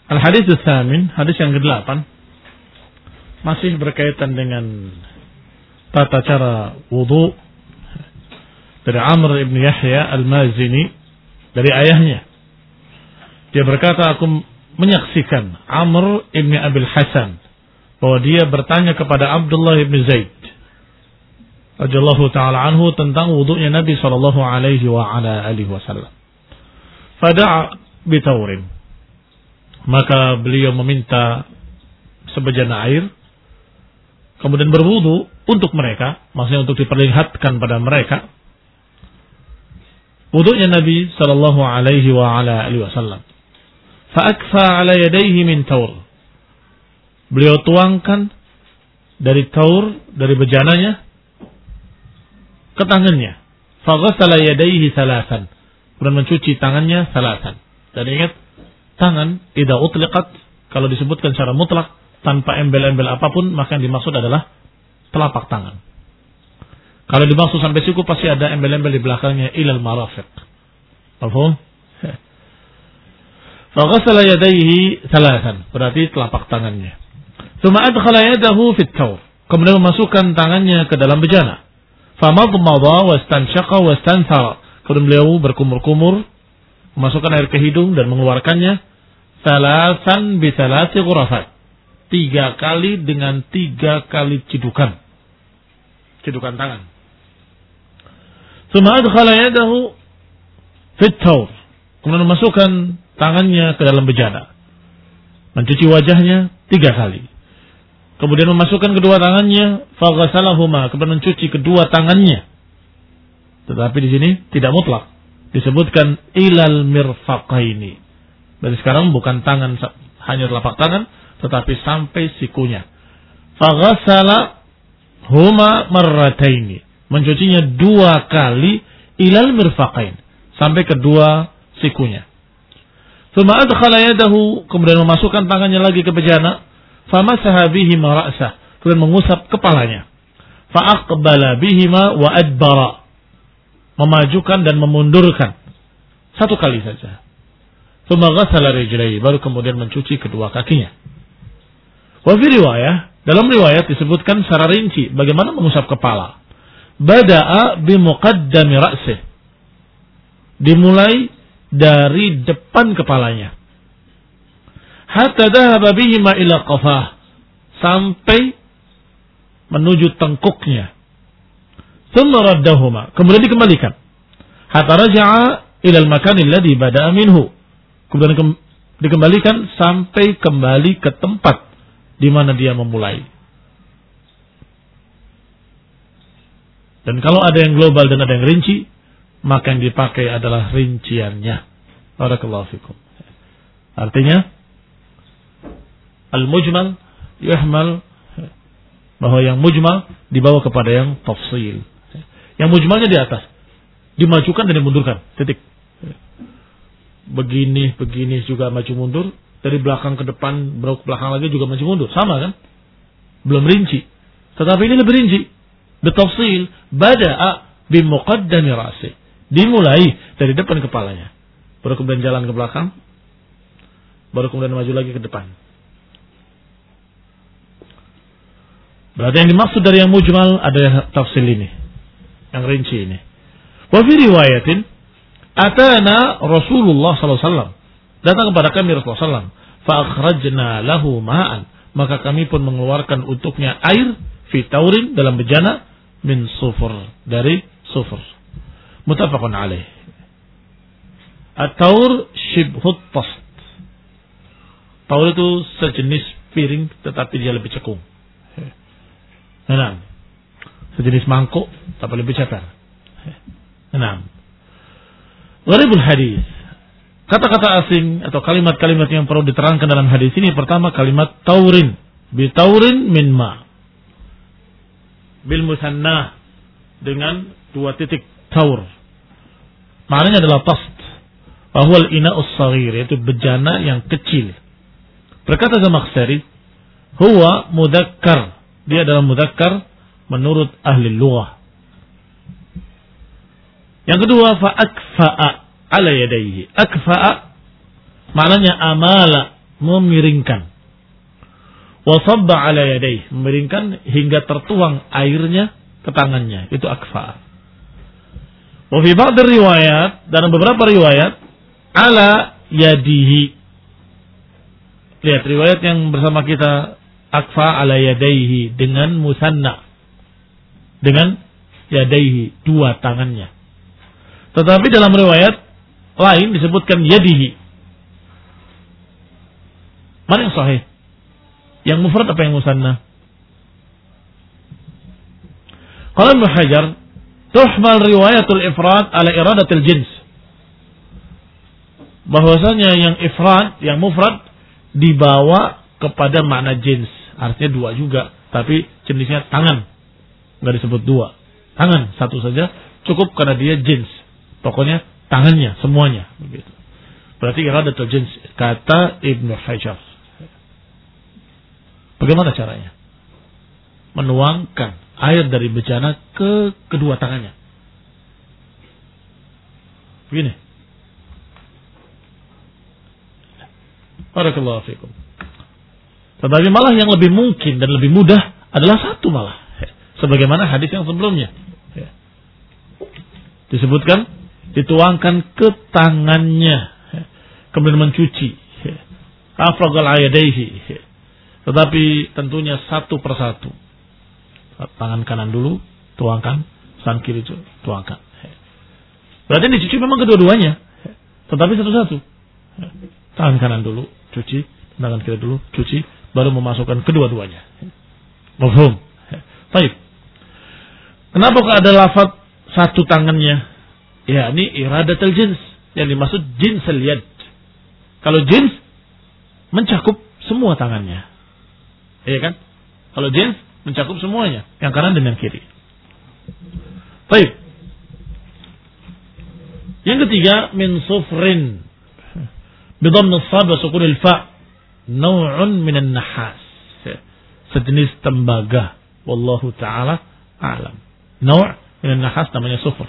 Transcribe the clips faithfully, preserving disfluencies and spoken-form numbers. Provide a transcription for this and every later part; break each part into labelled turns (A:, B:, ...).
A: Al-hadits ats-tsamin, hadis yang kedelapan, masih berkaitan dengan tata cara wudu dari Amr ibn Yahya al-Mazini dari ayahnya. Dia berkata, aku menyaksikan Amr ibn Abil Hasan bahwa dia bertanya kepada Abdullah ibn Zaid radhiyallahu taala anhu tentang wudunya Nabi sallallahu alaihi wa ala alihi wasallam. Fada'a bitaurin, maka beliau meminta sebejana air, kemudian berwudu untuk mereka, maksudnya untuk diperlihatkan pada mereka wudunya Nabi sallallahu alaihi wa ala alihi wasallam. Fa'akfa ala yadayhi min taur, beliau tuangkan dari taur, dari bejananya ke tangannya. Faghassala yadayhi thalathan, kemudian mencuci tangannya thalathan. Dan ingat, tangan idza utliqat, kalau disebutkan secara mutlak tanpa embel-embel apapun, maka yang dimaksud adalah telapak tangan. Kalau dimaksud sampai siku, pasti ada embel-embel di belakangnya, ilal marafiq. Paham? Faghassala yadayhi thalathan, berarti telapak tangannya. Tsumma adkhala yadahu fit taur, kemudian memasukkan tangannya ke dalam bejana. Famadmada wastanshaqa wastanthara, kemudian beliau berkumur-kumur, memasukkan air ke hidung dan mengeluarkannya. Thalathan bi thalathi ghurafat, tiga kali dengan tiga kali cidukan, cidukan tangan. Tsumma adkhala yadahu fit taur, kemudian memasukkan tangannya ke dalam bejana, mencuci wajahnya tiga kali, kemudian memasukkan kedua tangannya, faghassalahuma, kemudian mencuci kedua tangannya. Tetapi di sini tidak mutlak, disebutkan ilal mirfaqaini. Berarti sekarang bukan tangan hanya telapak tangan, tetapi sampai sikunya. Faghassalahuma marrataini, mencucinya dua kali, ilal mirfaqain, sampai kedua sikunya. Tsumma adkhala yadahu, kemudian memasukkan tangannya lagi ke bejana, famasaha bihima ra'sah, kemudian mengusap kepalanya. Fa aqbala bihima wa adbara, memajukan dan memundurkan satu kali saja. Tsumma ghassala rijlaihi, baru kemudian mencuci kedua kakinya. Wa fi riwayah, dalam riwayat disebutkan secara rinci bagaimana mengusap kepala. Bada'a bi muqaddami ra'sih, dimulai dari depan kepalanya, hatta dhahaba bihima ila qafah, sampai menuju tengkuknya. Thumma raddahuma, kemudian dikembalikan, hatta raja'a ila al-makan alladhi bada'a minhu, kemudian ke- dikembalikan sampai kembali ke tempat di mana dia memulai. Dan kalau ada yang global dan ada yang rinci, maka yang dipakai adalah rinciannya. Barakallahu fikum. Artinya, al-mujmal yuhmal, bahwa yang mujmal dibawa kepada yang tafsil. Yang mujmalnya di atas, dimajukan dan dimundurkan, titik. Begini, begini juga maju mundur, dari belakang ke depan, ke belakang lagi juga maju mundur, sama kan? Belum rinci. Tetapi ini lebih rinci. Bitafsil, bada'a bimuqaddami ra'si, dimulai dari depan kepalanya, baru kemudian jalan ke belakang, baru kemudian maju lagi ke depan. Berarti yang dimaksud dari yang mujmal ada yang tafsil ini, yang rinci ini. Wa fi riwayatin, atana Rasulullah sallallahu alaihi wasallam, datang kepada kami Rasulullah sallallahu alaihi wasallam, fa akhrajna lahu ma'an, maka kami pun mengeluarkan untuknya air, fi taurin, dalam bejana, min sufur, dari sufur. Muttafaqun alaih. At-taur shibhut tast. Taur itu sejenis piring, tetapi dia lebih cekung. Nah, sejenis mangkuk, tapi lebih cetar. Nah, gharibul hadis, kata-kata asing atau kalimat-kalimat yang perlu diterangkan dalam hadis ini. Pertama, kalimat taurin, bi taurin min ma, bil musanna, dengan dua titik taur. Maknanya adalah tast, bahwa al-ina'us saghir, yaitu bejana yang kecil. Berkata Zamakhsyari, huwa mudzakkar, dia adalah mudzakkar menurut ahli lughah. Yang kedua, fa akfa'a ala yadayhi. Akfa'a maknanya amala memiringkan. Wa sabba ala yadayhi, memiringkan hingga tertuang airnya ke tangannya, itu akfa. Wa fi ba'd riwayat, dalam beberapa riwayat, ala yadihi. Lihat riwayat yang bersama kita, akfa ala yadayhi dengan musanna, dengan yadayhi, dua tangannya. Tetapi dalam riwayat lain disebutkan yadihi. Mana yang sahih? Yang mufrad apa yang musanna? Qala Ibnu Hajar, tuhmal riwayatul ifrad ala iradatil jins. Bahwasanya yang ifrad, yang mufrad dibawa kepada makna jins. Artinya dua juga, tapi jenisnya tangan. Enggak disebut dua. Tangan satu saja cukup karena dia jins. Pokoknya tangannya semuanya begitu. Berarti iradatul jins kata Ibnu Hajar. Bagaimana caranya? Menuangkan air dari bejana ke kedua tangannya. Begini. Barakallahu fikum. Tetapi malah yang lebih mungkin dan lebih mudah adalah satu malah. Sebagaimana hadis yang sebelumnya. Disebutkan, dituangkan ke tangannya. Kemudian mencuci. Afragal ayadaihi. Tetapi tentunya satu persatu. Tangan kanan dulu, tuangkan. Tangan kiri itu, tuangkan. Berarti dicuci memang kedua-duanya. Tetapi satu-satu. Tangan kanan dulu, cuci. Tangan kiri dulu, cuci. Baru memasukkan kedua-duanya. Mafhum. Baik. Kenapa kok ada lafaz satu tangannya? Ya, ini iradatul jins. Yang dimaksud jinsul yad. Kalau jins, mencakup semua tangannya. Iya kan? Kalau jins mencakup semuanya, yang kanan dan yang kiri. Baik. Yang ketiga, min sufrin bi dhamm as-sad wa sukun al-fa, naw'un min an-nahas. Sejenis tembaga, wallahu taala a'lam. Naw' min an-nahas namanya sufr.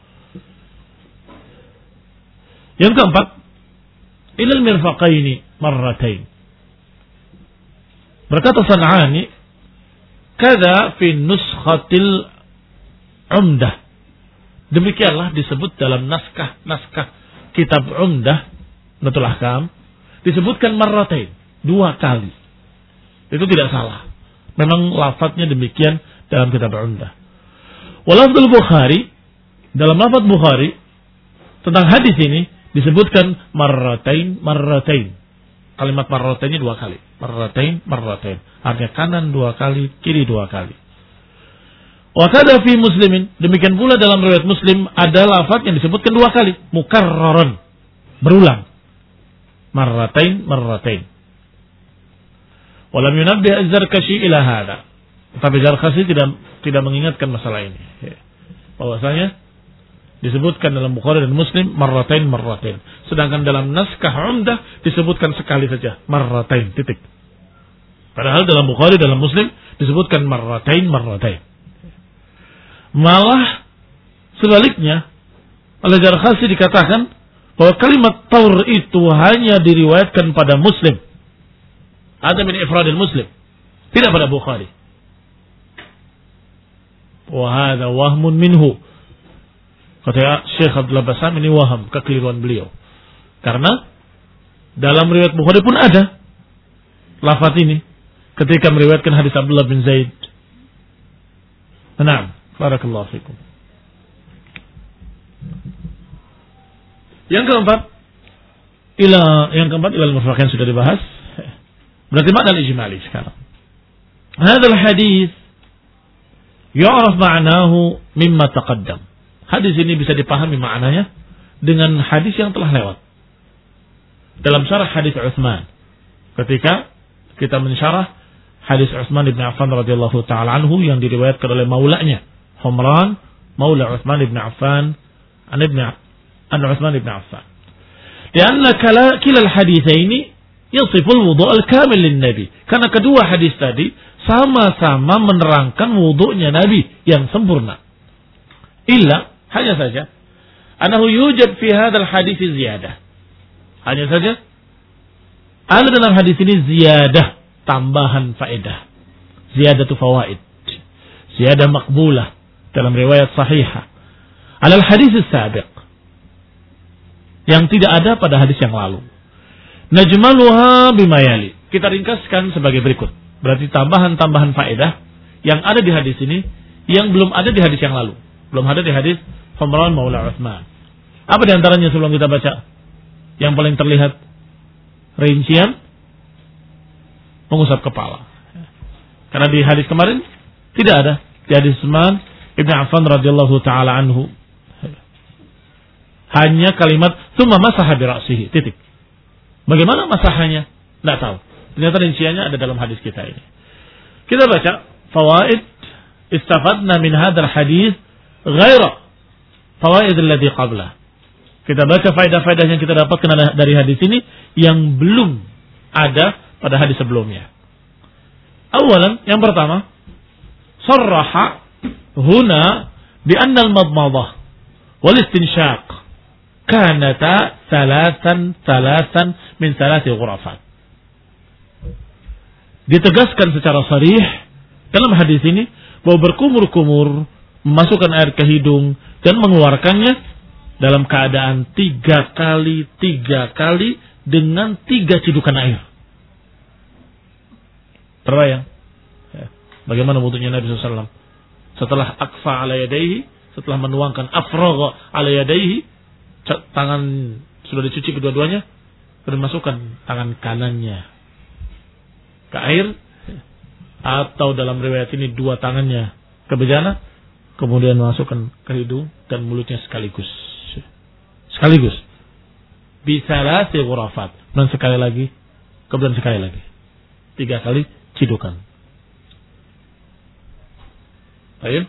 A: Yang keempat, ila al-mirfaqaini marratain. Berkata San'ani, kada fi nuskhatil Umdah. Demikianlah disebut dalam naskah-naskah kitab Umdah, Umdatul Ahkam, disebutkan marratain, dua kali. Itu tidak salah. Memang lafadznya demikian dalam kitab Umdah. Walafdzul Bukhari, dalam lafadz Bukhari tentang hadis ini disebutkan marratain, marratain. Kalimat marratainnya dua kali. Marratain, marratain. Artinya kanan dua kali, kiri dua kali. Wa kada fi Muslimin, demikian pula dalam riwayat Muslim ada lafaz yang disebutkan dua kali, mukarraran, berulang. Marratain, marratain. Wa lam yunabbih Az-Zarkashi ila hadha. Tapi Zarkashi tidak tidak mengingatkan masalah ini. Bahwasanya disebutkan dalam Bukhari dan Muslim marratain, marratain. Sedangkan dalam naskah Umdah disebutkan sekali saja, marratain, titik. Padahal dalam Bukhari, dalam Muslim disebutkan marratain, marratain. Malah sebaliknya, oleh Zarkashi dikatakan bahwa kalimat taur itu hanya diriwayatkan pada Muslim. Ada min ifradil Muslim, tidak pada Bukhari. Wa hadza wahmun minhu. Kata Syekh Abdullah Basam, ini waham, kekeliruan beliau. Karena dalam riwayat Bukhari pun ada lafaz ini ketika meriwayatkan hadis Abdullah bin Zaid. Naam, barakallahu fikum. Yang keempat, ila yang keempat ila al-murfaqain sudah dibahas. Berarti makna al-ijmali sekarang. Hadzal hadis yu'raf ma'nahu mimma taqaddam. Hadis ini bisa dipahami maknanya dengan hadis yang telah lewat. Dalam syarah hadis Utsman, ketika kita mensyarah hadis Utsman bin Affan radhiyallahu taala anhu yang diriwayatkan oleh maulanya Humran, maula Utsman bin Affan, an ibn an Utsman bin Affan. Karena kala kila al-haditsaini yasiful wudu' al-kamil lin-nabi. Karena kedua hadis tadi sama-sama menerangkan wudu'nya Nabi yang sempurna. Illa, hanya saja, anahu yujad fi hadzal hadits ziyadah. Hanya saja Ada dalam hadis ini ziyadah, tambahan faedah. Ziyadatu fawaid. Ziyadah makbulah dalam riwayat sahihah. Alal hadis sabiq. Yang tidak ada pada hadis yang lalu. Najmaluha bimayali. Kita ringkaskan sebagai berikut. Berarti tambahan-tambahan faedah yang ada di hadis ini yang belum ada di hadis yang lalu. Belum ada di hadis Humran Maula Utsman. Apa di antaranya sebelum kita baca? Yang paling terlihat rincian mengusap kepala. Karena di hadis kemarin tidak ada. Di hadis Utsman Ibn Affan radhiyallahu taala anhu hanya kalimat tsumma masaha bi ra'sihi, titik. Bagaimana masahannya? Tidak tahu. Ternyata rinciannya ada dalam hadis kita ini. Kita baca fawaid istafadna min hadzal hadis ghaira fawaid alladhi qabla. Kita baca faedah-faedah yang kita dapatkan dari hadis ini yang belum ada pada hadis sebelumnya. Awalan, yang pertama, sarraha huna bi anna al-madmadah wal istinshaq kanata thalathan thalathan min thalathi ghurafat. Ditegaskan secara sharih dalam hadis ini bahwa berkumur-kumur, memasukkan air ke hidung dan mengeluarkannya dalam keadaan tiga kali, tiga kali dengan tiga cidukan air. Terbayang? Ya. Bagaimana wudhunya Nabi shallallahu alaihi wasallam? Setelah akfa ala yadaihi, setelah menuangkan afragha ala yadaihi, tangan sudah dicuci kedua-duanya, kemudian masukkan tangan kanannya ke air, atau dalam riwayat ini dua tangannya ke bejana, kemudian masukkan ke hidung dan mulutnya sekaligus. Sekaligus. Bisalasi ghurafat. Dan sekali lagi, kemudian sekali lagi. Tiga kali cidukan. Ayo.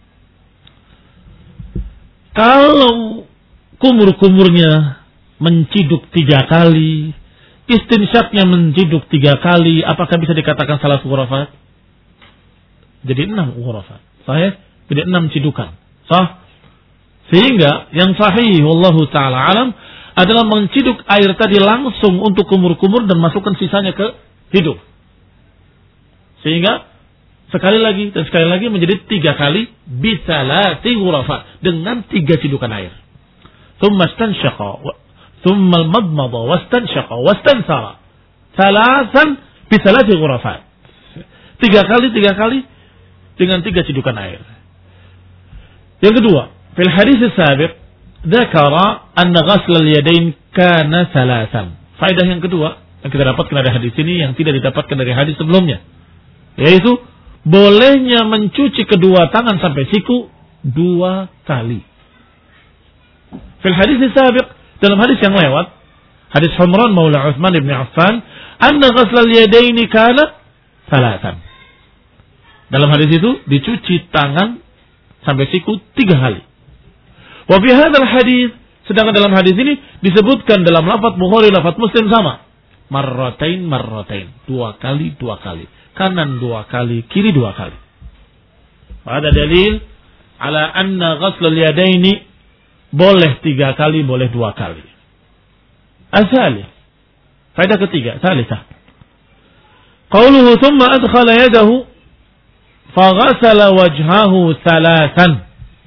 A: Kalau kumur-kumurnya menciduk tiga kali, istinsyaqnya menciduk tiga kali, apakah bisa dikatakan salah ghurafat? Jadi enam ghurafat. Sahih? Jadi enam cidukan. Sah? Sehingga yang sahih wallahu taala alam adalah menciduk air tadi langsung untuk kumur-kumur dan masukkan sisanya ke hidung. Sehingga sekali lagi dan sekali lagi menjadi tiga kali bisalati ghurafat dengan tiga cidukan air. Tsumma istanshaqa tsumma al-madmada wastanshaqa wastansara. Thalathan bisalati ghurafat. Tiga kali tiga kali dengan tiga cidukan air. Yang kedua, fil hadis as-sabiq dzakara anna ghasl al-yadain kana thalathan. Faedah yang kedua yang kita dapatkan dari hadis ini yang tidak didapatkan dari hadis sebelumnya, yaitu bolehnya mencuci kedua tangan sampai siku dua kali. Fil hadis as-sabiq, dalam hadis yang lewat, hadis Humran Maula Utsman ibn Affan, anna ghasl al-yadain kana thalathan. Dalam hadis itu dicuci tangan sampai siku tiga kali. Wa fi hadzal hadis, sedangkan dalam hadis ini disebutkan dalam lafaz Bukhari, lafaz Muslim sama. Marratain marratain, dua kali dua kali, kanan dua kali, kiri dua kali. Ada dalil ala anna ghasl al-yadaini boleh tiga kali, boleh dua kali. Asal. Faedah ketiga, salisah. Qauluhu thumma adkhala yadahu faghasala wajhahu thalathan.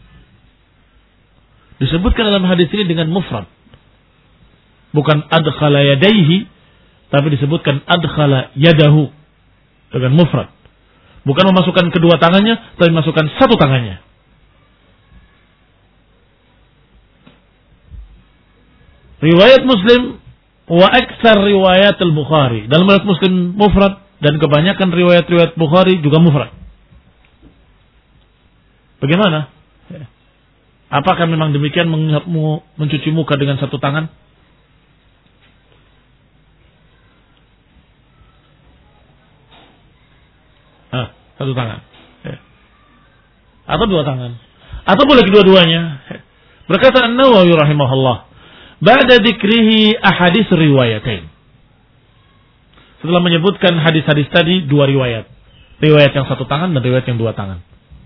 A: Disebutkan dalam hadis ini dengan mufrad. Bukan adkhala yadaihi, tapi disebutkan adkhala yadahu dengan mufrad. Bukan memasukkan kedua tangannya, tapi memasukkan satu tangannya. Riwayat Muslim wa aktsar riwayat al-Bukhari. Dalam riwayat Muslim mufrad dan kebanyakan riwayat-riwayat Bukhari juga mufrad. Bagaimana? Apakah memang demikian mencuci muka dengan satu tangan? Ah, satu tangan. Atau dua tangan? Atau boleh kedua-duanya? Berkata An-Nawawi rahimahullah, ba'da dzikrihi ahadits riwayatain. Setelah menyebutkan hadis-hadis tadi dua riwayat. Riwayat yang satu tangan dan riwayat yang dua tangan.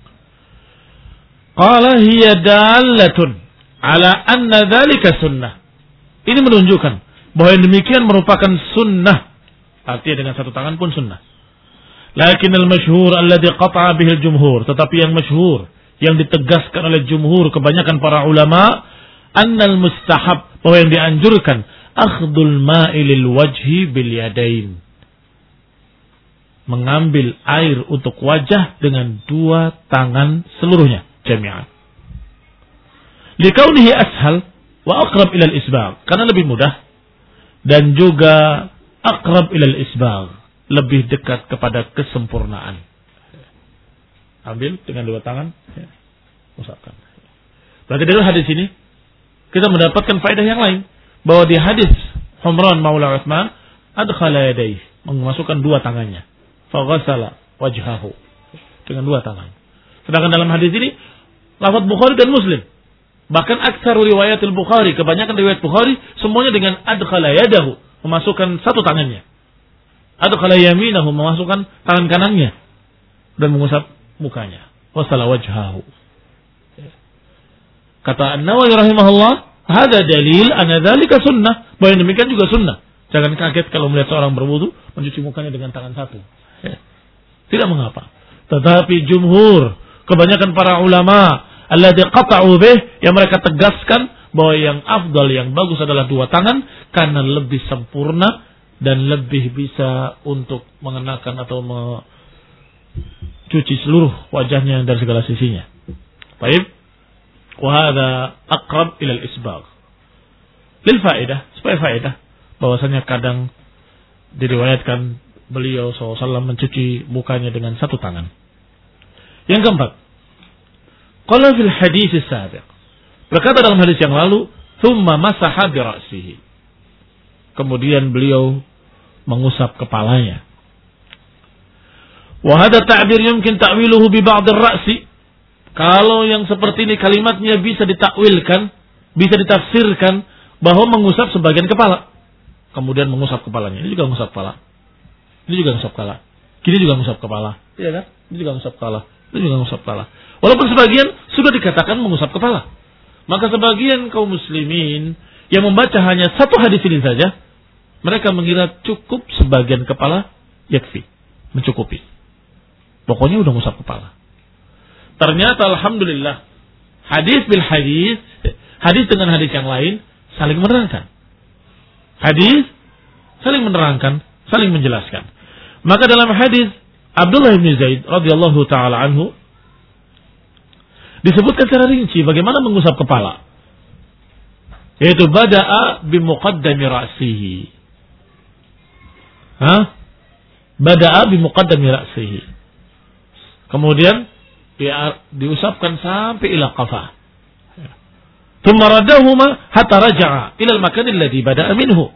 A: Qala hiya dalatun ala anna dzalika sunnah. Ini menunjukkan bahwa yang demikian merupakan sunnah, Artinya dengan satu tangan pun sunnah. Lakin al-masyhur alladhi qata'a bihi al-jumhur, tetapi yang masyhur, yang ditegaskan oleh jumhur kebanyakan para ulama, annal mustahab, bahwa yang dianjurkan akhdul ma'i lil wajhi bil yadain, mengambil air untuk wajah dengan dua tangan seluruhnya jami'an. Likaunihi ashal wa aqrab ila al-isbagh, karena lebih mudah dan juga aqrab ila al-isbagh, lebih dekat kepada kesempurnaan. Ambil dengan dua tangan, ya, usapkan. Berarti dari hadis ini kita mendapatkan faedah yang lain, bahwa di hadis Humran Maula Utsman adkhala yadayhi, memasukkan dua tangannya, faghasala wajhahu, dengan dua tangan. Sedangkan dalam hadis ini lafaz Bukhari dan Muslim, bahkan aktsar riwayat al-Bukhari, kebanyakan riwayat Bukhari semuanya dengan adkhala yadahu, memasukkan satu tangannya. Adkhala yaminahu, memasukkan tangan kanannya dan mengusap mukanya. Wasala wajhahu. Kata An-Nawawi rahimahullah, hada dalil anna dzalika sunnah, bahwa yang demikian juga sunnah. Jangan kaget kalau melihat seorang berwudu mencuci mukanya dengan tangan satu. Ya. Tidak mengapa. Tetapi jumhur, kebanyakan para ulama, alladzi qata'u bih, yang mereka tegaskan bahwa yang afdal, yang bagus adalah dua tangan, karena lebih sempurna dan lebih bisa untuk mengenakan atau mencuci seluruh wajahnya dari segala sisinya. Baik. Wa hadza aqrab ila al-isbagh. Lil faedah, supaya faedah bahwasanya kadang diriwayatkan beliau sallallahu alaihi wasallam mencuci mukanya dengan satu tangan. Yang keempat, qala fil hadits as-sabiq, berkata dalam hadis yang lalu, thumma masaha bi ra'sihi, kemudian beliau mengusap kepalanya. Wa hadha ta'bir yumkin ta'wiluhu bi ba'd ar-ra'si. Kalau yang seperti ini kalimatnya bisa ditakwilkan, bisa ditafsirkan bahwa mengusap sebagian kepala, kemudian mengusap kepalanya. Ini juga mengusap kepala. Ini juga mengusap kepala. Ini juga mengusap kepala. Iya kan? Ini juga mengusap kepala. Ini juga mengusap kepala. Walaupun sebagian sudah dikatakan mengusap kepala, maka sebagian kaum muslimin yang membaca hanya satu hadis ini saja, mereka mengira cukup sebagian kepala, yakfi, mencukupi. Pokoknya udah ngusap kepala. Ternyata alhamdulillah, hadis bil hadis, hadis dengan hadis yang lain saling menerangkan. Hadis saling menerangkan, saling menjelaskan. Maka dalam hadis Abdullah bin Zaid radhiyallahu taala anhu disebutkan secara rinci bagaimana mengusap kepala. Yaitu bada'a bi muqaddami ra'sihi. Hah? Bada'a bi muqaddami ra'sihi. Kemudian dia diusapkan sampai ila qafah. Thumma raddahuma hatta raja'a ila al-makan alladhi bada'a minhu.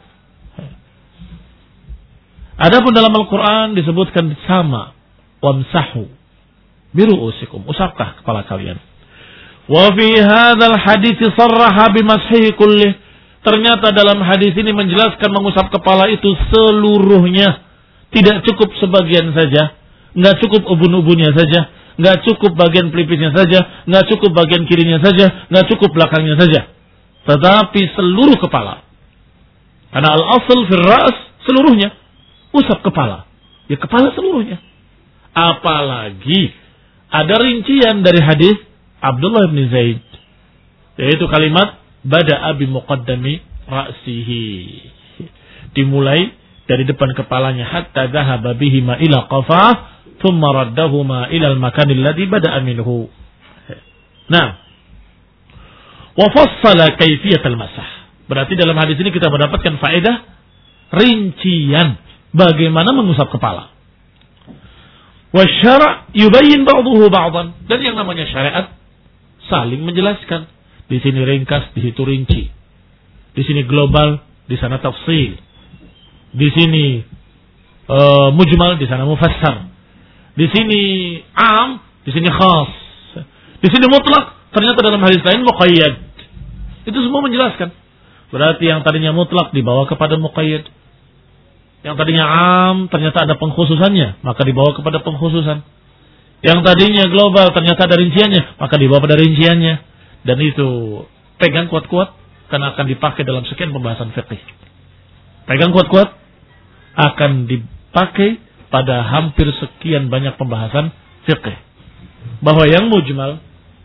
A: Adapun dalam Al-Qur'an disebutkan sama, wamsahu bi ru'usikum, usapkah kepala kalian. Wa fi hadzal hadits sarraha bi mashihi kullih. Ternyata dalam hadis ini menjelaskan mengusap kepala itu seluruhnya. Tidak cukup sebagian saja, enggak cukup ubun-ubunnya saja, enggak cukup bagian pelipisnya saja, enggak cukup bagian kirinya saja, enggak cukup belakangnya saja, tetapi seluruh kepala. Karena al-asl fil ra's, seluruhnya, usap kepala. Ya kepala seluruhnya. Apalagi ada rincian dari hadis Abdullah bin Zaid, yaitu kalimat bada'a bi muqaddami ra'sihi, dimulai dari depan kepalanya hatta dhahaba bihima ila qafah thumma raddahuma ila al-makan alladhi bada'a minhu. Nah, wa fassala kayfiyat al-masah. Berarti dalam hadis ini kita mendapatkan faedah rincian bagaimana mengusap kepala. Wa syara' yubayyin ba'dahu ba'dan. Dan yang namanya syariat saling menjelaskan. Di sini ringkas, di situ rinci. Di sini global, di sana tafsil. Di sini uh, mujmal, di sana mufassar. Di sini am, di sini khas. Di sini mutlak, ternyata dalam hadis lain muqayyad. Itu semua menjelaskan. Berarti yang tadinya mutlak dibawa kepada muqayyad. Yang tadinya am, ternyata ada pengkhususannya, maka dibawa kepada pengkhususan. Yang tadinya global, ternyata ada rinciannya, maka dibawa pada rinciannya. Dan itu pegang kuat-kuat, karena akan dipakai dalam sekian pembahasan fiqih. Pegang kuat-kuat, akan dipakai pada hampir sekian banyak pembahasan fiqh. Bahwa yang mujmal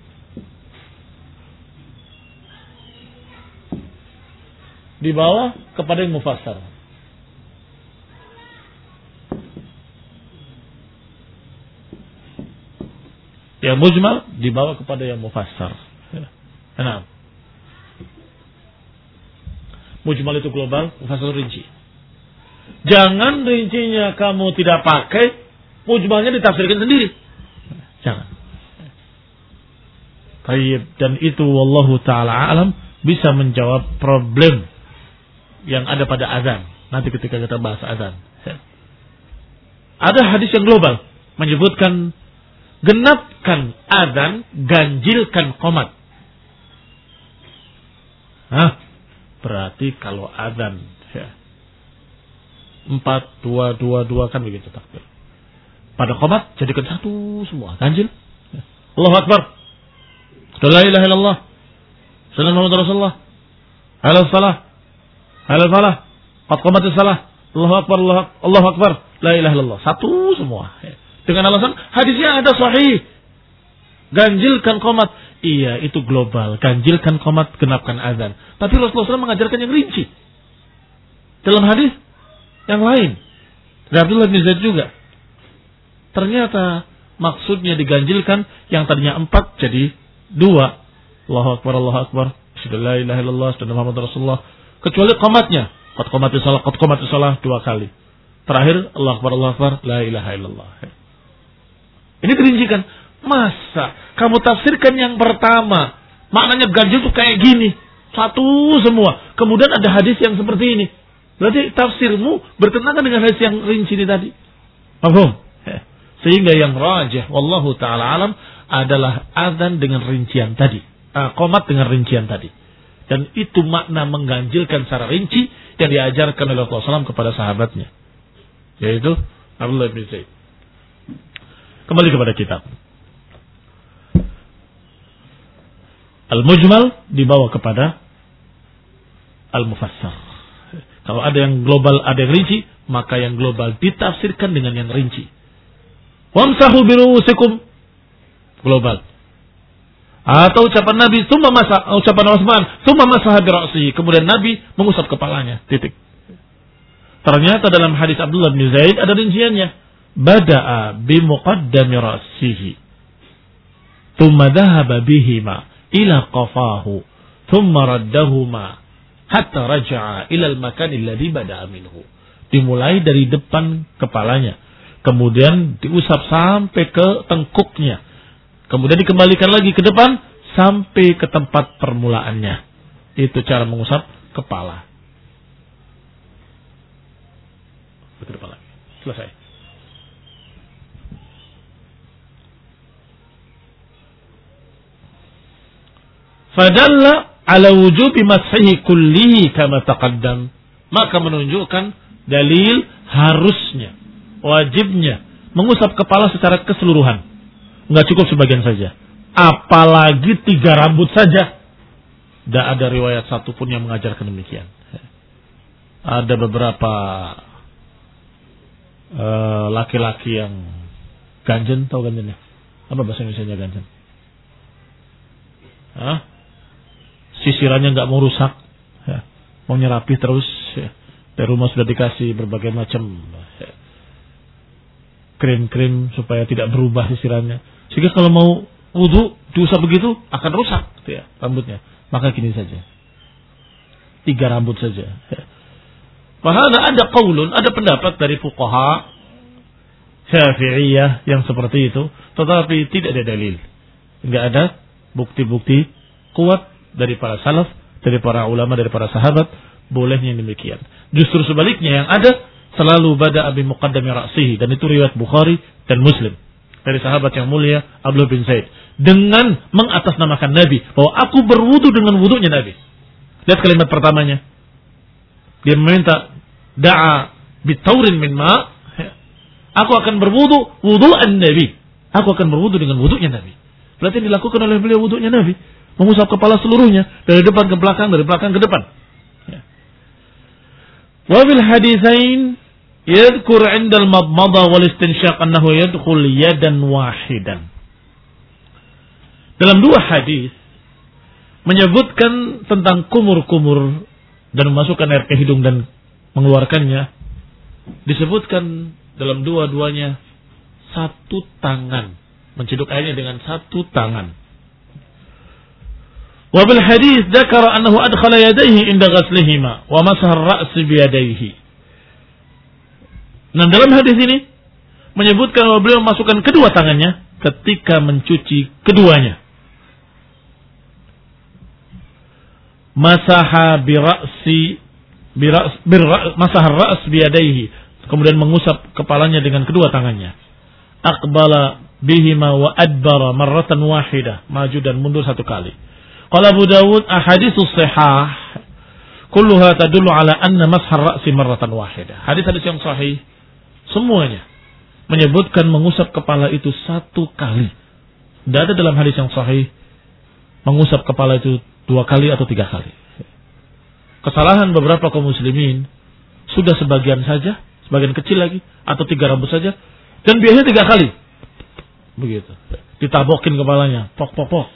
A: dibawa kepada yang mufassar. Yang mujmal dibawa kepada yang mufassar. Nah, mujmal itu global, mufassar rinci. Jangan rincinya kamu tidak pakai, mujmalnya ditafsirkan sendiri. Jangan. Baik, dan itu wallahu taala alam bisa menjawab problem yang ada pada azan. Nanti ketika kita bahas azan. Ada hadis yang global menyebutkan genapkan azan, ganjilkan qomat. Hah? Berarti kalau azan ya, empat, dua, dua, dua kan begitu takbir. Pada qomat jadikan satu semua, ganjil. Allahu Akbar. La ilaha illallah. Sallallahu alaihi Rasulullah. Ala salah. Ala falah. Qad qamatis salah. Allahu Akbar, Allah, Allahu Akbar. La ilaha illallah. Satu semua. Dengan alasan hadisnya ada sahih. Ganjilkan qomat. Iya, itu global. Ganjilkan qomat, genapkan azan. Tapi Rasulullah shallallahu alaihi wasallam mengajarkan yang rinci. Dalam hadis yang lain. Dan Abdullah bin Zaid juga. Ternyata maksudnya diganjilkan yang tadinya empat jadi dua. Allahu Akbar, Allahu Akbar. La ilaha illallah, Muhammad Rasulullah. Kecuali qomatnya. Qad qamatis salah, qad qamatis salah dua kali. Terakhir Allahu Akbar, Allahu Akbar, la ilaha illallah. Ini dirincikan. Masa kamu tafsirkan yang pertama, maknanya ganjil itu kayak gini, satu semua. Kemudian ada hadis yang seperti ini. Berarti tafsirmu bertentangan dengan hadis yang rinci ini tadi. Paham? Sehingga yang rajih wallahu taala alam adalah azan dengan rincian tadi, uh, qomat dengan rincian tadi. Dan itu makna mengganjilkan secara rinci yang diajarkan oleh Rasulullah shallallahu alaihi wasallam kepada sahabatnya, yaitu Abdullah bin Zaid. Kembali kepada kitab. Al-mujmal dibawa kepada al-mufassar. Kalau ada yang global, ada yang rinci, maka yang global ditafsirkan dengan yang rinci. Wamsahu birusikum, global. Atau ucapan Nabi, summa masa, ucapan Utsman, summa masaha bi ra'sihi, kemudian Nabi mengusap kepalanya. Titik. Ternyata dalam hadis Abdullah bin Zaid ada rinciannya. Bada'a bi muqaddami ra'sihi. Thumma dhahaba bihima ila qafahu. Thumma raddahuma hatta raja'a ila al-makan alladhi bada'a minhu. Dimulai dari depan kepalanya, kemudian diusap sampai ke tengkuknya, kemudian dikembalikan lagi ke depan sampai ke tempat permulaannya. Itu cara mengusap kepala. Ke depan lagi. Selesai. Fadalla ala wujubi mashihi kullihi kama taqaddam. Maka menunjukkan dalil harusnya, wajibnya mengusap kepala secara keseluruhan. Enggak cukup sebagian saja. Apalagi tiga rambut saja. Tidak ada riwayat satupun yang mengajarkan demikian. Ada beberapa uh, laki-laki yang ganjen, tahu ganjennya? Apa bahasa Indonesianya ganjen? Hah? Sisirannya nggak mau rusak, ya. Mau nyerapi terus. Ya. Dari rumah sudah dikasih berbagai macam ya, krim-krim supaya tidak berubah sisirannya. Sehingga kalau mau wudu diusap begitu akan rusak ya, rambutnya. Maka gini saja, tiga rambut saja. Ya. Padahal ada qaulun, ada pendapat dari fuqaha Syafi'iyah yang seperti itu, tetapi tidak ada dalil, nggak ada bukti-bukti kuat dari para salaf, dari para ulama, dari para sahabat bolehnya demikian. Justru sebaliknya yang ada selalu bada abi muqaddami ra'sihi, dan itu riwayat Bukhari dan Muslim dari sahabat yang mulia Abdullah bin Zaid dengan mengatasnamakan Nabi bahwa aku berwudu dengan wudunya Nabi. Lihat kalimat pertamanya. Dia meminta da'a bitaurin min ma'. Aku akan berwudu wudu'an Nabi. Aku akan berwudu dengan wudunya Nabi. Berarti dilakukan oleh beliau wudunya Nabi. Mengusap kepala seluruhnya. Dari depan ke belakang, dari belakang ke depan. Ya. Wabil hadisain yadhkur 'inda al-madmada wal istinsyaq annahu yadkhul yadan wahidan. Dalam dua hadis menyebutkan tentang kumur-kumur dan memasukkan air ke hidung dan mengeluarkannya, disebutkan dalam dua-duanya satu tangan, menciduk airnya dengan satu tangan. Wa bil hadis dzakara annahu adkhala yadayhi inda ghaslihima wa masaha ar-ra's bi yadayhi. Nah, dalam hadis ini menyebutkan bahwa beliau memasukkan kedua tangannya ketika mencuci keduanya. Masaha bi ra'si bi ra's masaha ar-ra's bi yadayhi, kemudian mengusap kepalanya dengan kedua tangannya. Aqbala bihima wa adbara marratan wahidah, maju dan mundur satu kali. Qala Abu Dawud ahaditsus sihah kulluha tadullu ala anna mashar ra'si marratan wahidah. Hadis-hadis yang sahih semuanya menyebutkan mengusap kepala itu satu kali. Tidak ada dalam hadis yang sahih mengusap kepala itu dua kali atau tiga kali. Kesalahan beberapa kaum muslimin sudah sebagian saja, sebagian kecil lagi, atau tiga rambut saja, dan biasanya tiga kali. Begitu. Ditabokin kepalanya, pok pok pok.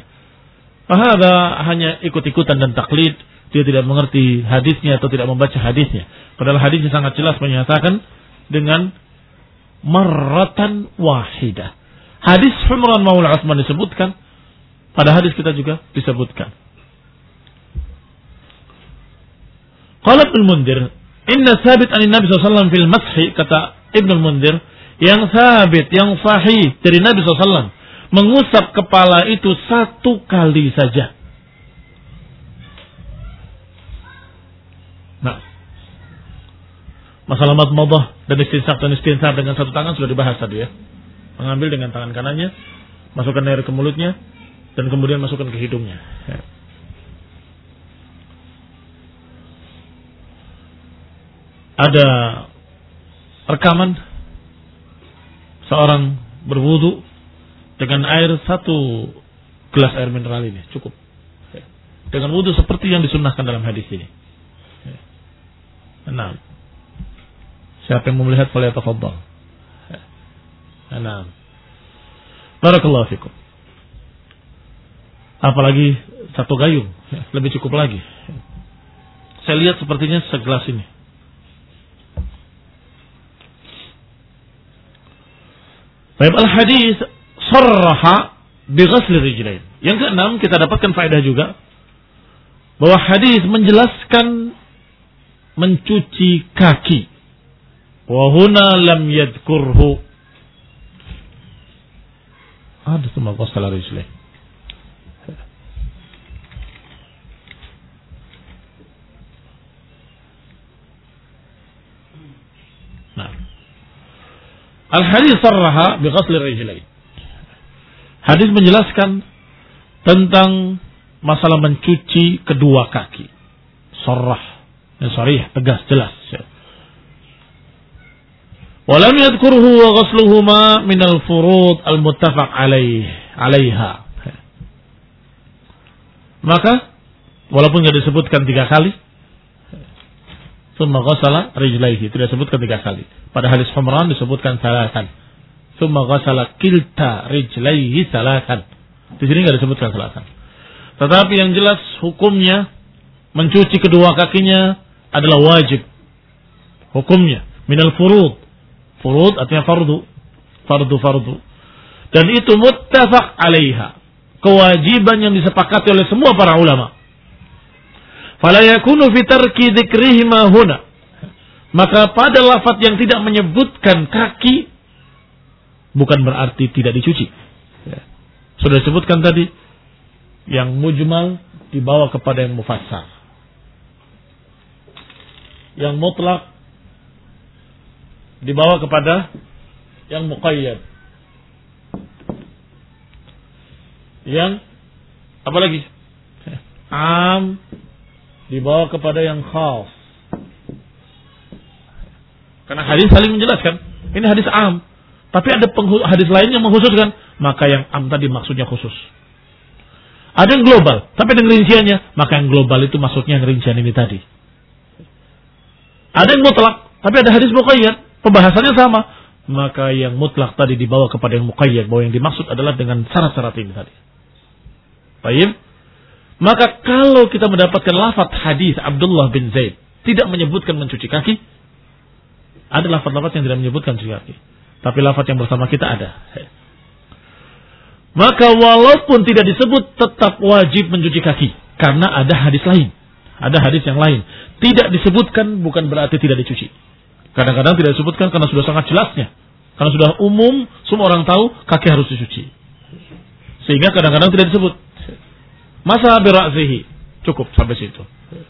A: Ada hanya ikut-ikutan dan taklid. Dia tidak mengerti hadisnya atau tidak membaca hadisnya. Padahal hadisnya sangat jelas menyatakan dengan marratan wahidah. Hadis Humran Maula Utsman disebutkan, pada hadis kita juga disebutkan. Qala Ibnu Mundir, inna sabit an Nabi sallallahu alaihi wasallam fil mashi, kata Ibnu Mundir, yang sabit, yang sahih dari Nabi sallallahu alaihi wasallam mengusap kepala itu satu kali saja. Nah, masalah madmadah dan istinsaq dan istinsar dengan satu tangan sudah dibahas tadi ya. Mengambil dengan tangan kanannya, masukkan air ke mulutnya, dan kemudian masukkan ke hidungnya. Ya. Ada rekaman seorang berwudu dengan air satu gelas air mineral ini cukup. Ya. Dengan wudu seperti yang disunnahkan dalam hadis ini. Ya. Nah, siapa yang mau melihat boleh tafadhal. Ya. Nah, barakallahu fikum. Apalagi satu gayung, ya, lebih cukup lagi. Saya lihat sepertinya segelas ini. Baik, al-hadis sarraha bi ghasli rijlain. Yang keenam, kita dapatkan faedah juga bahwa hadis menjelaskan mencuci kaki. Wa huna lam yadhkurhu. Ada semua ghasl rijlain. Nah, al-hadis sarraha bi ghasli rijlain. Hadis menjelaskan tentang masalah mencuci kedua kaki. Sarrah, sharih, tegas, jelas. Wa lam yadhkurhu wa ghasluhuma min al-furud al-muttafaq alaih, alaiha. Maka walaupun tidak disebutkan tiga kali, Tsumma ghasala rijlaihi, tidak disebutkan tiga kali. Pada hadis Humran disebutkan salasan. Tsumma ghasala kilta rijlaihi salasan. Di sini enggak disebutkan salasan. Tetapi yang jelas hukumnya mencuci kedua kakinya adalah wajib. Hukumnya minal furud. Furud artinya fardu. Fardu-fardu. Dan itu muttafaq alaiha. Kewajiban yang disepakati oleh semua para ulama. Fala yakunu fi tarki dzikrihima huna. Maka pada lafaz yang tidak menyebutkan kaki bukan berarti tidak dicuci. Ya. Sudah disebutkan tadi yang mujmal dibawa kepada yang mufassar. Yang mutlak dibawa kepada yang muqayyad. Yang apa lagi? Am dibawa kepada yang khas. Karena hadis saling menjelaskan. Ini hadis am. Tapi ada hadis lain yang mengkhususkan. Maka yang am tadi maksudnya khusus. Ada yang global. Tapi ada rinciannya. Maka yang global itu maksudnya yang rincian ini tadi. Ada yang mutlak. Tapi ada hadis muqayyad, pembahasannya sama. Maka yang mutlak tadi dibawa kepada yang muqayyad, bahwa yang dimaksud adalah dengan syarat-syarat ini tadi. Baik. Maka kalau kita mendapatkan lafaz hadis Abdullah bin Zaid tidak menyebutkan mencuci kaki, ada lafaz-lafaz yang tidak menyebutkan mencuci kaki. Tapi lafaz yang bersama kita ada. Maka walaupun tidak disebut tetap wajib mencuci kaki. Karena ada hadis lain. Ada hadis yang lain. Tidak disebutkan bukan berarti tidak dicuci. Kadang-kadang tidak disebutkan karena sudah sangat jelasnya. Karena sudah umum, semua orang tahu kaki harus dicuci. Sehingga kadang-kadang tidak disebut. Masa bira'zihi. Cukup sampai situ.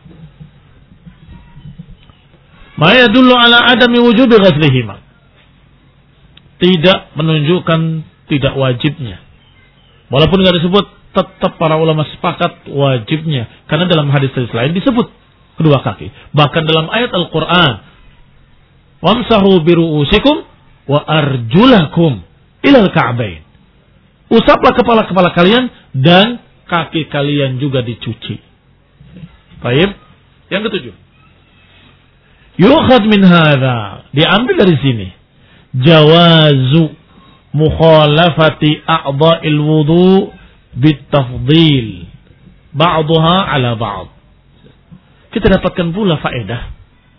A: Ma yadullu ala adami wujubi ghaslihima. Tidak menunjukkan tidak wajibnya. Walaupun tidak disebut, tetap para ulama sepakat wajibnya. Karena dalam hadis-hadis lain disebut kedua kaki. Bahkan dalam ayat Al-Quran, wamsahu biru'usikum wa arjulakum ilal ka'bain. Usaplah kepala-kepala kalian dan kaki kalian juga dicuci. Baik. Yang ketujuh. Yukhad min hadha. Diambil dari sini. Jawazu mukhalafati a'dha'il wudu bitafdil ba'daha ala ba'd. Kita dapatkan pula faedah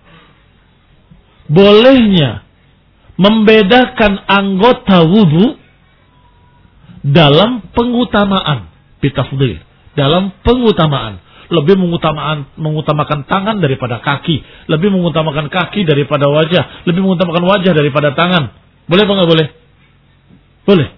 A: bolehnya membedakan anggota wudu dalam pengutamaan bitafdil, dalam pengutamaan. Lebih mengutamakan, mengutamakan tangan daripada kaki. Lebih mengutamakan kaki daripada wajah. Lebih mengutamakan wajah daripada tangan. Boleh apa nggak boleh? Boleh.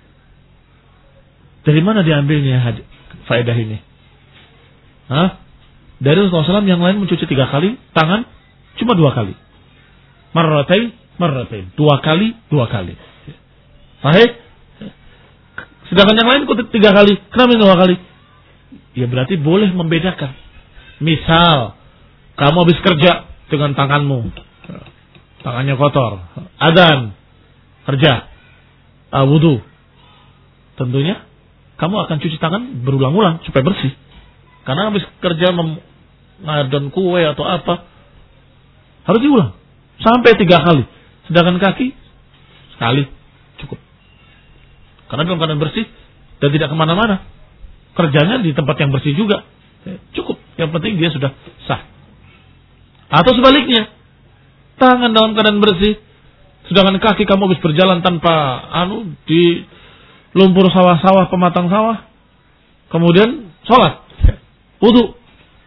A: Dari mana diambilnya faedah ini? Hah? Dari Rasulullah shallallahu alaihi wasallam yang lain mencuci tiga kali, tangan cuma dua kali. Marratain, marratain. Dua kali, dua kali. Sahih? Sedangkan yang lain kok tiga kali. Kenapa dua kali? Ya berarti boleh membedakan. Misal, kamu habis kerja dengan tanganmu. Tangannya kotor. Adzan. Kerja. Uh, wudu. Tentunya, kamu akan cuci tangan berulang-ulang supaya bersih. Karena habis kerja mengadon kue atau apa, harus diulang. Sampai tiga kali. Sedangkan kaki, sekali. Cukup. Karena dalam keadaan bersih dan tidak kemana-mana. Kerjanya di tempat yang bersih juga. Cukup. Yang penting dia sudah sah. Atau sebaliknya. Tangan dalam keadaan bersih. Sedangkan kaki kamu habis berjalan tanpa anu di lumpur sawah-sawah, pematang sawah. Kemudian sholat. Wudu.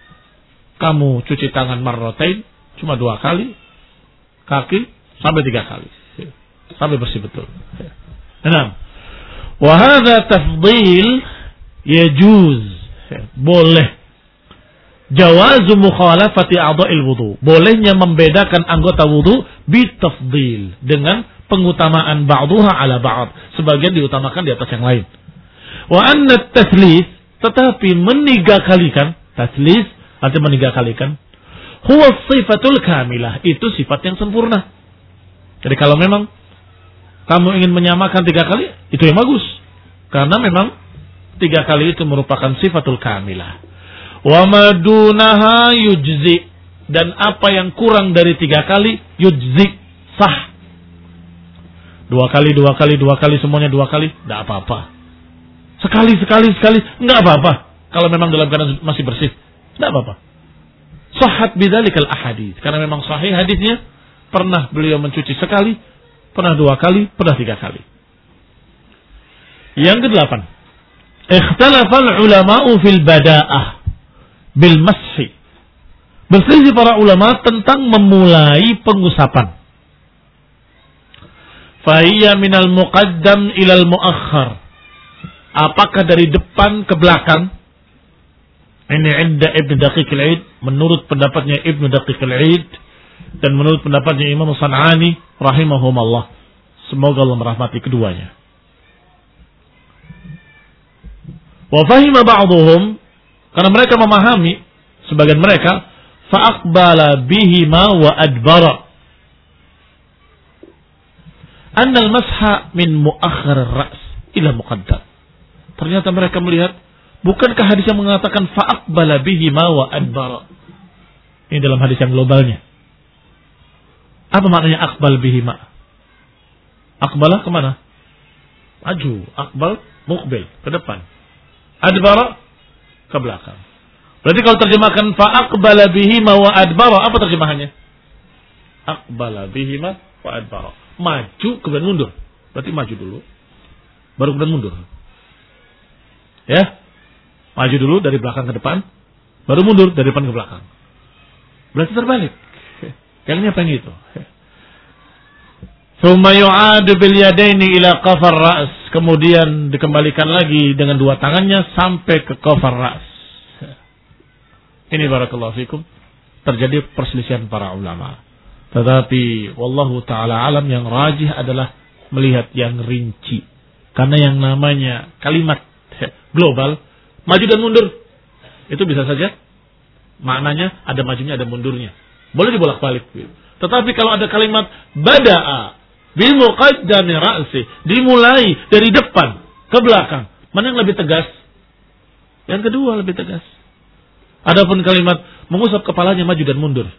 A: Kamu cuci tangan marratain. Cuma dua kali. Kaki sampai tiga kali. Sampai bersih betul. Enam. Wahada tafdil yajuz, boleh. Jawazu mukhalafati a'dha'il wudu, bolehnya membedakan anggota wudu bitafdil, dengan pengutamaan ba'dhuha ala ba'd, sebagian diutamakan di atas yang lain. Wa anna tathlis, tetapi menigakalikan, tathlis artinya menigakalikan, huwa sifatul kamilah, itu sifat yang sempurna. Jadi kalau memang kamu ingin menyamakan tiga kali, itu yang bagus. Karena memang tiga kali itu merupakan sifatul kamilah. Wa madunaha yujzi, dan apa yang kurang dari tiga kali yujzi, sah. Dua kali, dua kali, dua kali, semuanya dua kali, tidak apa-apa. Sekali, sekali, sekali, tidak apa-apa. Kalau memang dalam keadaan masih bersih, tidak apa-apa. Sahhat bidzalikal ahadits, karena memang sahih hadisnya. Pernah beliau mencuci sekali, pernah dua kali, pernah tiga kali. Yang kedelapan, ikhtalafal ulama'u fil bada'ah bil mashi. Berselisih para ulama tentang memulai pengusapan. Fahiyya minal muqaddam ilal muakhar. Apakah dari depan ke belakang? Ini inda Ibn Daqiq al-Id, menurut pendapatnya Ibn Daqiq al-Id dan menurut pendapatnya Imam San'ani rahimahumallah. Semoga Allah merahmati keduanya. Wa fahima ba'dhum, karena mereka memahami, sebagian mereka, fa aqbala bihima wa adbara, anna al-masha min muakhir ar-ra's ila muqaddam. Ternyata mereka melihat, bukankah hadis yang mengatakan fa aqbala bihima wa adbara? Ini dalam hadis yang globalnya. Apa maknanya aqbal bihima? Aqbalah kemana? Maju. Aqbal, muqbil, ke depan. Adbara, ke belakang. Berarti kalau terjemahkan fa'aqbala bihima wa adbara, apa terjemahannya? Aqbala bihima wa adbara. Maju, kemudian mundur. Berarti maju dulu, baru kemudian mundur. Ya, maju dulu dari belakang ke depan, baru mundur dari depan ke belakang. Berarti terbalik. Yang ini apa yang itu? Tsumma yu'adu bil yadaini ila qafar ra's. Kemudian dikembalikan lagi dengan dua tangannya sampai ke qafar ra's. Ini barakallahu fikum terjadi perselisihan para ulama. Tetapi wallahu taala alam, yang rajih adalah melihat yang rinci. Karena yang namanya kalimat global, maju dan mundur, itu bisa saja maknanya ada majunya ada mundurnya. Boleh dibolak-balik. Tetapi kalau ada kalimat bada'a bil muqaddami ra'si, dimulai dari depan ke belakang, mana yang lebih tegas? Yang kedua lebih tegas. Adapun kalimat mengusap kepalanya maju dan mundur,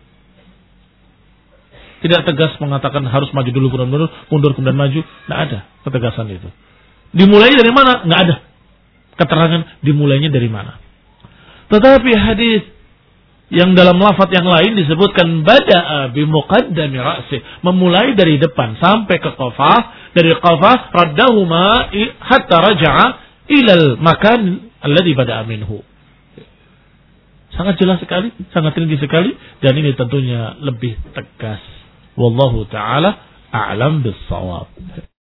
A: tidak tegas mengatakan harus maju dulu kemudian mundur, mundur kemudian maju. Tidak ada ketegasan itu. Dimulai dari mana? Tidak ada keterangan dimulainya dari mana. Tetapi hadis yang dalam lafaz yang lain disebutkan bada'a bi muqaddami ra'si, memulai dari depan sampai ke qafah, dari qafah raddahuma hatta raja'a ilal makan alladhi bada'a minhu. Sangat jelas sekali, sangat tinggi sekali, dan ini tentunya lebih tegas. Wallahu taala a'lam bis-shawab.